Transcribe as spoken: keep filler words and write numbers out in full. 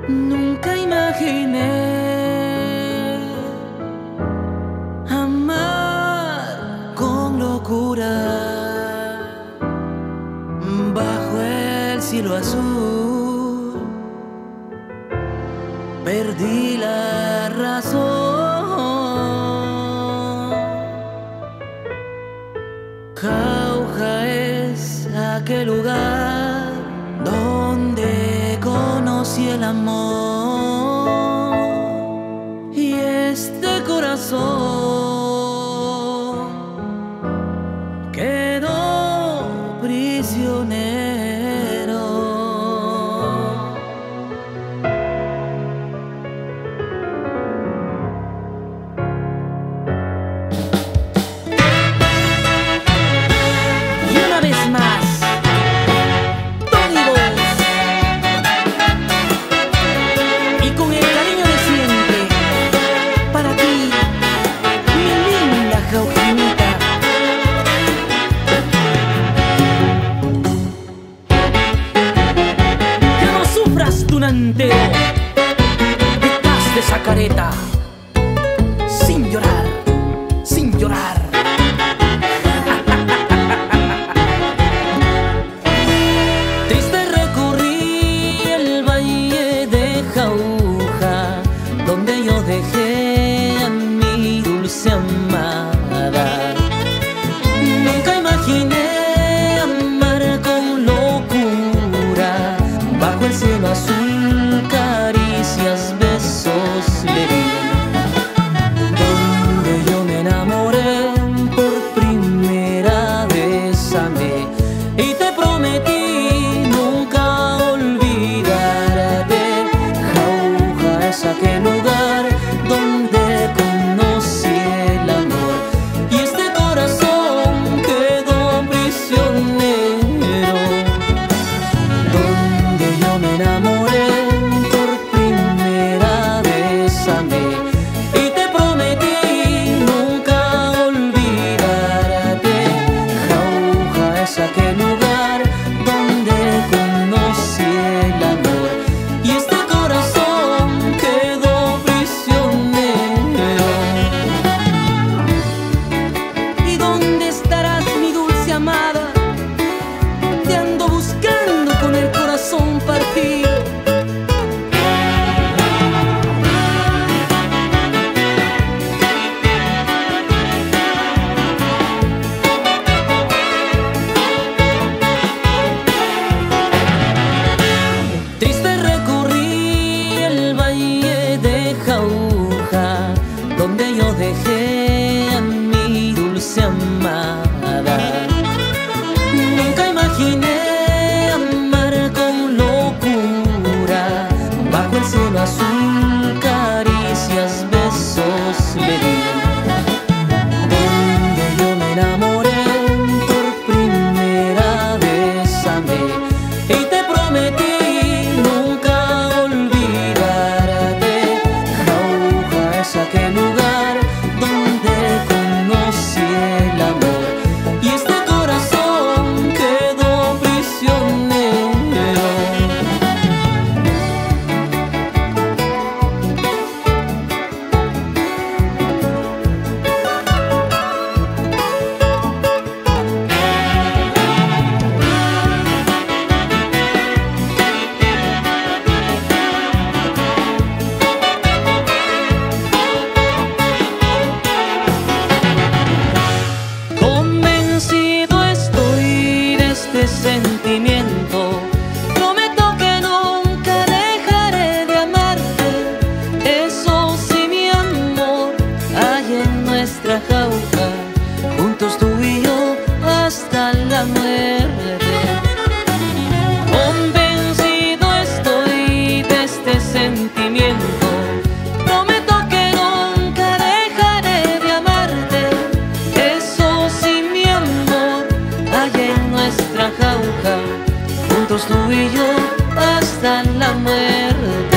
Nunca imaginé amar con locura bajo el cielo azul. Perdí la razón. Jauja es aquel lugar donde conocí el amor, y este corazón quedó prisionero. Y una vez más, tunanteo, detrás de esa careta, sin llorar, sin llorar. Triste recorrí el valle de Jauja, donde yo dejé a mi dulce amada. Nunca imaginé amar con locura bajo el cielo azul, caricias, besos le di, donde yo me enamoré por primera vez, amé y te prometí nunca olvidarte. Jauja es aquel lugar donde conocí el amor, y este corazón quedó prisionero, donde yo me enamoré por primera vez, amé y te prometí nunca olvidarte. Jauja es aquel lugar donde conocí el amor, y este corazón quedó prisionero. ¿Y dónde estarás, mi dulce amada? Te ando buscando con el corazón partido. Triste recorrí el valle de Jauja, donde yo dejé a mi dulce amada. Nunca imaginé amar con locura bajo el cielo azul, caricias, besos le di, donde yo me enamoré por primera vez, amé y te prometí nunca olvidarte. Jauja es aquel lugar donde conocí el amor, y este corazón quedó prisionero. Convencido estoy de este sentimiento, prometo que nunca dejaré de amarte. Eso sí, mi amor, hay en nuestra Jauja, juntos tú y yo hasta la muerte. Convencido estoy de este sentimiento, prometo que nunca dejaré de amarte. Eso sí, mi amor, hay en nuestra Jauja, juntos tú y yo hasta la muerte.